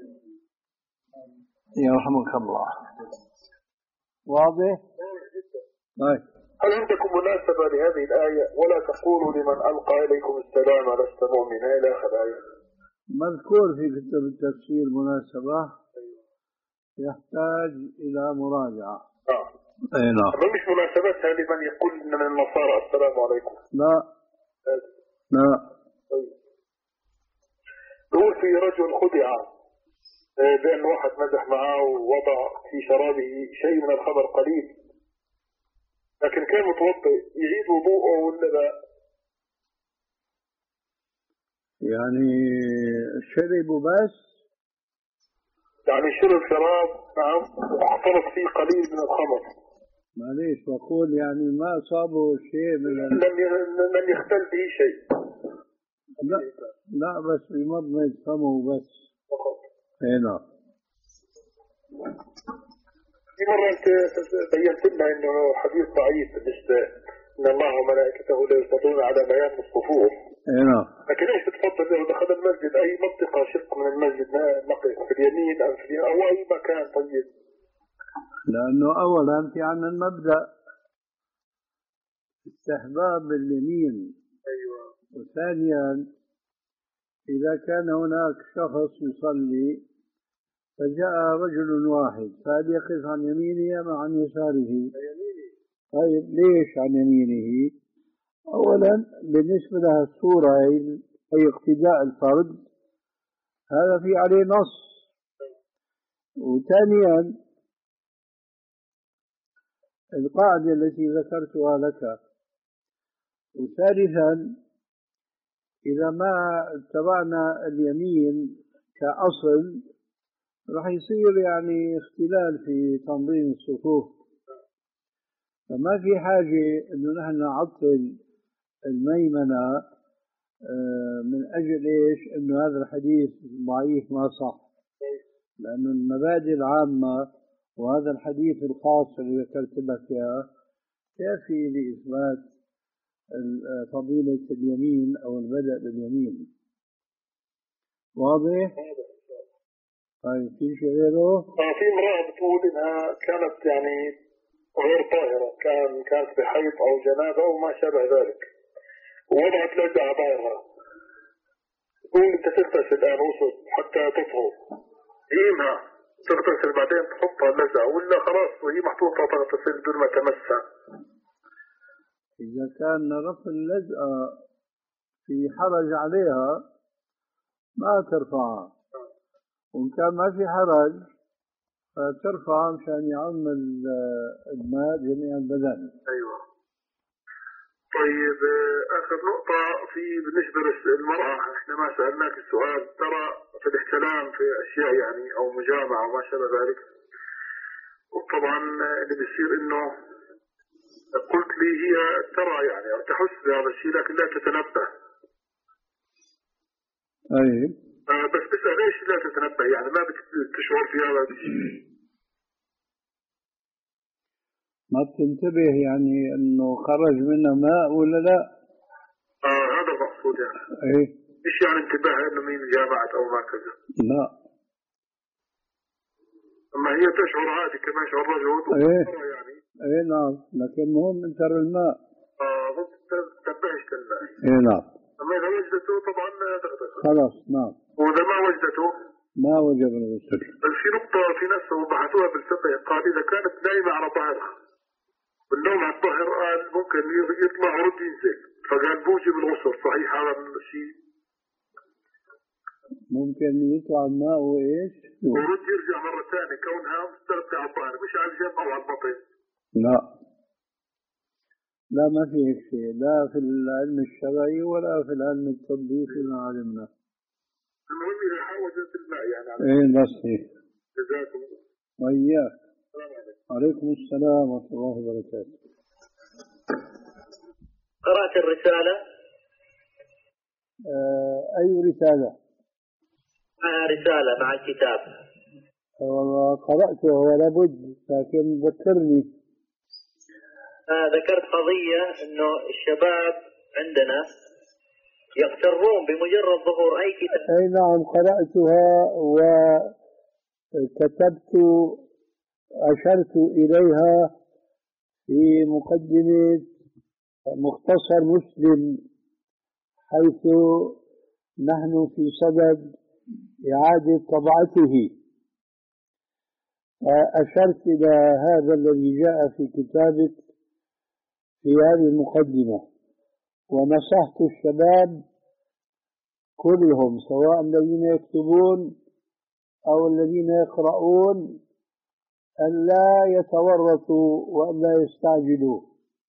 يرحمك الله. واضح؟ طيب. هل عندكم مناسبة لهذه الآية ولا تقولوا لمن ألقى إليكم السلام لست مؤمنا إلى آخر آية؟ مذكور في كتب التفسير مناسبة يحتاج إلى مراجعة. آه. أي نعم. مش مناسبتها لمن يقول من النصارى السلام عليكم؟ لا. لا. طيب. يقول في رجل خدع بأن واحد مزح معه ووضع في شرابه شيء من الخمر قليل، لكن كان متوضئ، يعيد وضوءه ولا لا؟ يعني شربوا بس؟ يعني شرب شراب نعم واختلط فيه قليل من الخمر. معليش بقول يعني ما أصابه شيء من ال... لم لم يختل به شيء. لا لا بس بمضمض فمه بس فقط. هنا. في مرة أنت بيّنت لنا إنه حديث ضعيف بالنسبة إن الله وملائكته لا يصلون على مياه الصفوف. هنا. لكن إيش بتفضل لو دخل المسجد أي منطقة شق من المسجد نقي في اليمين أو في اليمين أو أي مكان طيب؟ لأنه أولا في عنا المبدأ استحباب اليمين. أيوة. وثانيا إذا كان هناك شخص يصلي فجاء رجل واحد فهل يقف عن يمينه أم عن يساره؟ يمينه. طيب ليش عن يمينه؟ أولا بالنسبة لها الصورة أي اقتداء الفرد هذا في عليه نص، وثانيا القاعدة التي ذكرتها لك، وثالثا إذا ما اتبعنا اليمين كأصل راح يصير يعني اختلال في تنظيم الصفوف. فما في حاجة إنه نحن نعطل الميمنة من أجل إيش؟ إنه هذا الحديث ضعيف ما صح، لأن المبادئ العامة وهذا الحديث الخاص اللي ذكرت لك إياه كافي لإثبات فضيلة اليمين أو البدء باليمين. واضح؟ طيب في شيء غيره؟ في امرأة بتقول إنها كانت يعني غير طاهرة، كان كانت بحيض أو جنابة أو ما شابه ذلك، ووضعت لجة على ظهرها، تقول أنت تغتسل الآن وصل حتى تطهر، قيمها تغتسل بعدين تحطها اللجة ولا خلاص وهي محطوطة تغتسل بدون ما تمسها؟ إذا كان رفع اللجأة في حرج عليها ما ترفعها، وإن كان ما في حرج فترفع مشان يعم الماء جميع البدن. أيوة. طيب آخر نقطة في بالنسبة للمرأة، إحنا ما سألناك السؤال، ترى في الاحتلام في أشياء يعني أو مجامعة وما شابه ذلك، وطبعا اللي بيصير إنه قلت لي هي ترى يعني أو تحس بهذا الشيء لكن لا تتنبه. أي. آه بس بسأل ليش لا تتنبه، يعني ما بتشعر في هذا الشيء؟ ما بتنتبه يعني انه خرج منها ماء ولا لا؟ اه هذا المقصود يعني. ايه. ايش يعني انتباه انه مين جامعت او ما كذا؟ لا. اما هي تشعر عادي كما يشعر الرجل. ايه. يعني. ايه نعم، لكن المهم انت ترى الماء. اه ممكن تنتبهش للماء. ايه نعم. اما اذا وجدته طبعا تغتسل. خلاص نعم. واذا ما وجدته ما وجب الغسل. بس في نقطة في ناس بحثوها بالفقه، قال اذا كانت نايمة على ظهرها والنوم على الظهر قال ممكن يطلع ورد ينزل، فقال بوجب الغسل، صحيح هذا الشيء؟ ممكن يطلع الماء وايش؟ ورد يرجع مرة ثانية كونها مستلقية على الظهر مش على الجنب او على البطن. لا لا ما في هيك شيء، لا في العلم الشرعي ولا في العلم الطبي فيما علمنا. المهم إذا حاولت الماء يعني. ايه بس هيك. جزاكم الله. وإياك. عليكم السلام ورحمة الله وبركاته. قرأت الرسالة؟ آه أي رسالة؟ آه رسالة مع الكتاب. والله قرأته ولا بد، لكن ذكرني. آه ذكرت قضية إنه الشباب عندنا يغترون بمجرد ظهور أي كتاب. أي نعم قرأتها وكتبت أشرت إليها في مقدمة مختصر مسلم، حيث نحن في صدد إعادة طبعته، أشرت إلى هذا الذي جاء في كتابك في هذه المقدمة، ونصحت الشباب كلهم سواء الذين يكتبون أو الذين يقرؤون أن لا يتورطوا وأن لا يستعجلوا.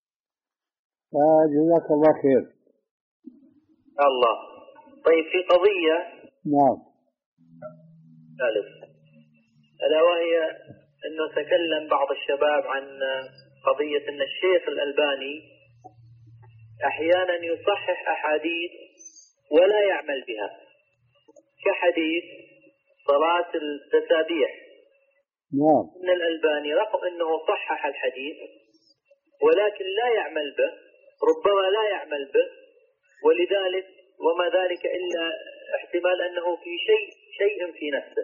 فجزاك الله خير. الله. طيب في قضية. نعم. ثالث. ألا وهي أنه تكلم بعض الشباب عن قضية أن الشيخ الألباني أحيانا يصحح أحاديث ولا يعمل بها، كحديث صلاة التسابيح. نعم. أن الألباني رغم أنه صحح الحديث ولكن لا يعمل به، ربما لا يعمل به، ولذلك وما ذلك إلا احتمال أنه في شيء شيء في نفسه.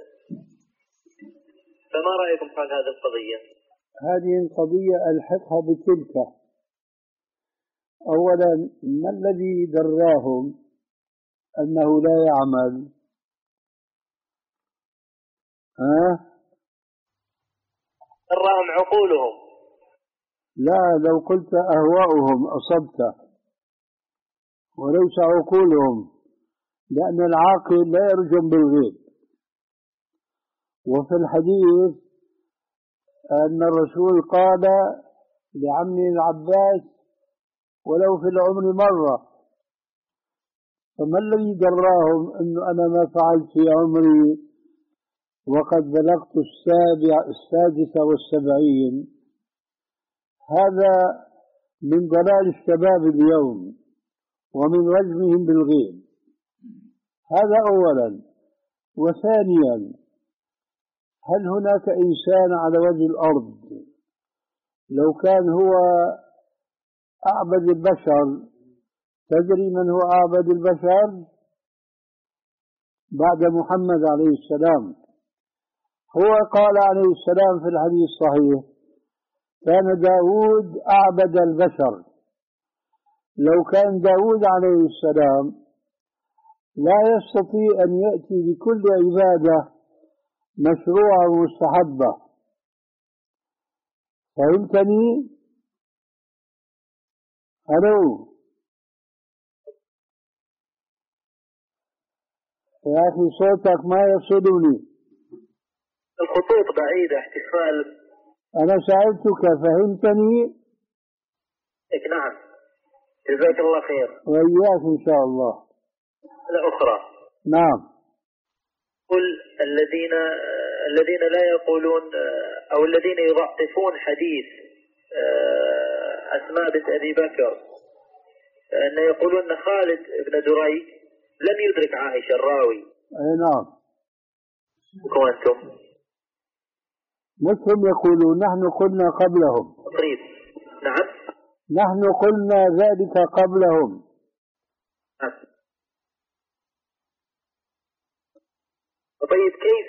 فما رأيكم حول هذه القضية؟ هذه القضية ألحقها بتلك. أولا ما الذي دراهم أنه لا يعمل؟ ها؟ دراهم عقولهم. لا، لو قلت أهواؤهم أصبت، وليس عقولهم، لأن العاقل لا يرجم بالغيب. وفي الحديث أن الرسول قال لعمي العباس ولو في العمر مرة. فما الذي دراهم أنه أنا ما فعلت في عمري وقد بلغت السابع السادسة والسبعين؟ هذا من ضلال الشباب اليوم ومن رجمهم بالغيب. هذا أولا. وثانيا، هل هناك إنسان على وجه الأرض لو كان هو أعبد البشر؟ تدري من هو أعبد البشر بعد محمد عليه السلام؟ هو قال عليه السلام في الحديث الصحيح: كان داود أعبد البشر. لو كان داود عليه السلام لا يستطيع أن يأتي بكل عبادة مشروعة ومستحبة. فهمتني؟ ألو يا أخي، صوتك ما يصلني. الخطوط بعيدة احتفال. أنا سألتك فهمتني؟ نعم، جزاك الله خير. وإياك إن شاء الله. الأخرى. نعم. قل الذين الذين لا يقولون أو الذين يضعفون حديث أسماء بنت أبي بكر، أن يقولون خالد بن دريد لم يدرك عائشة الراوي. أي نعم. وأنتم مثلهم يقولون نحن قلنا قبلهم. طيب. نعم، نحن قلنا ذلك قبلهم. نعم. طيب، كيف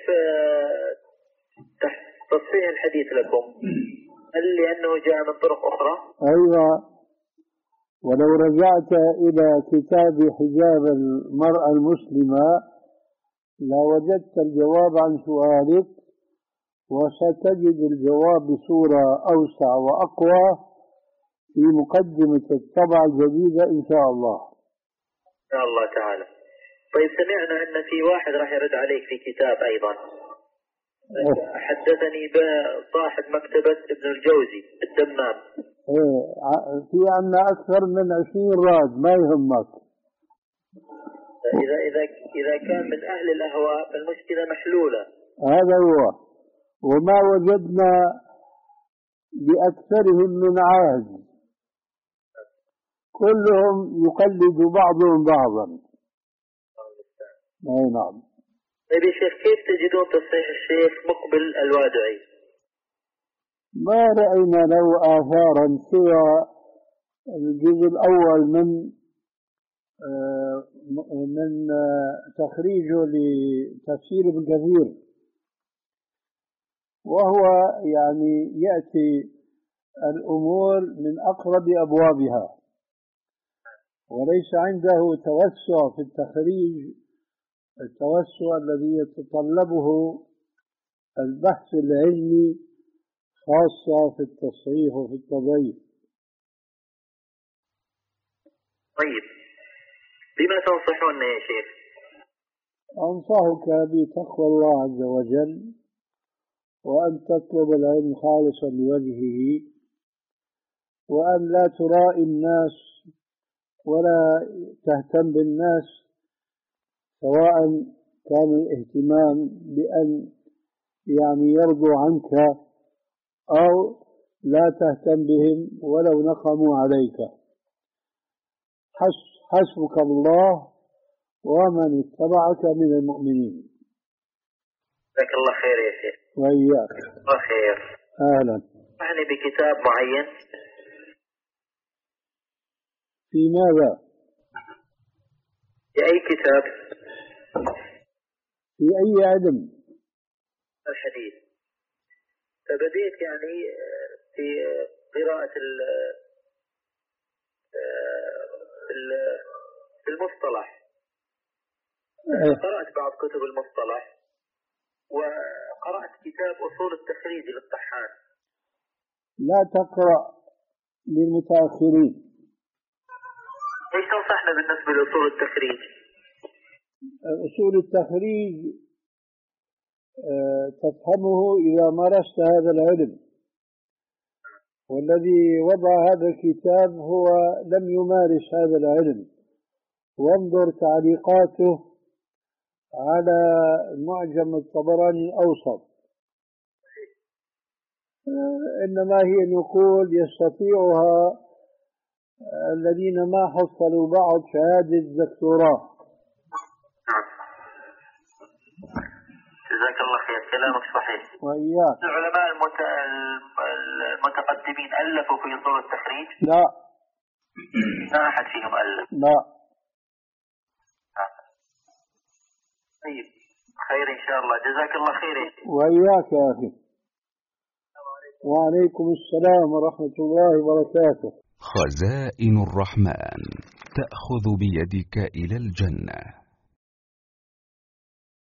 تصحيح الحديث لكم؟ هل لأنه جاء من طرق أخرى؟ أيوة. ولو رجعت إلى كتاب حجاب المرأة المسلمة لوجدت الجواب عن سؤالك، وستجد الجواب بصورة أوسع وأقوى في مقدمة الطبعة الجديدة إن شاء الله. إن شاء الله تعالى. طيب، سمعنا أن في واحد راح يرد عليك في كتاب أيضا. حدثني بصاحب مكتبة ابن الجوزي الدمام. إيه، في عنا أكثر من عشرين راد، ما يهمك. إذا إذا إذا كان من أهل الأهواء فالمشكلة محلولة. هذا هو. وما وجدنا بأكثرهم من عهد، كلهم يقلد بعضهم بعضا. أي نعم. طيب يا شيخ، كيف تجدون تصحيح الشيخ مقبل الوادعي؟ ما رأينا له آثارا سوى الجزء الأول من من تخريجه لتفسير ابن كثير، وهو يعني يأتي الأمور من أقرب أبوابها، وليس عنده توسع في التخريج التوسع الذي يتطلبه البحث العلمي، خاصة في التصحيح وفي التضعيف. طيب، بما تنصحون يا شيخ؟ أنصحك بتقوى الله عز وجل، وأن تطلب العلم خالصا لوجهه، وأن لا ترائي الناس ولا تهتم بالناس، سواء كان الاهتمام بأن يعني يرضوا عنك أو لا تهتم بهم ولو نقموا عليك. حسبك الله ومن اتبعك من المؤمنين. جزاك الله خير يا شيخ. وإياك. الله خير. أهلا. أعني بكتاب معين. في ماذا؟ في أي كتاب؟ في أي علم؟ الحديث. فبديت يعني في قراءة في المصطلح. قرأت بعض كتب المصطلح، وقرأت كتاب أصول التخريج للطحان. لا تقرأ للمتأخرين. ايش تنصحنا بالنسبة لأصول التخريج؟ أصول التخريج تفهمه إذا مارست هذا العلم، والذي وضع هذا الكتاب هو لم يمارس هذا العلم. وانظر تعليقاته على معجم الطبراني الأوسط، إنما هي نقول يستطيعها الذين ما حصلوا بعض شهادة دكتوراه. جزاك الله خير، كلامك صحيح. وإياك. العلماء المت... المتقدمين ألفوا في أصول التخريج؟ لا، ما أحد فيهم ألف. لا. طيب خير إن شاء الله، جزاك الله خير. وإياك يا أخي. وعليكم السلام ورحمة الله وبركاته. خزائن الرحمن تأخذ بيدك إلى الجنة.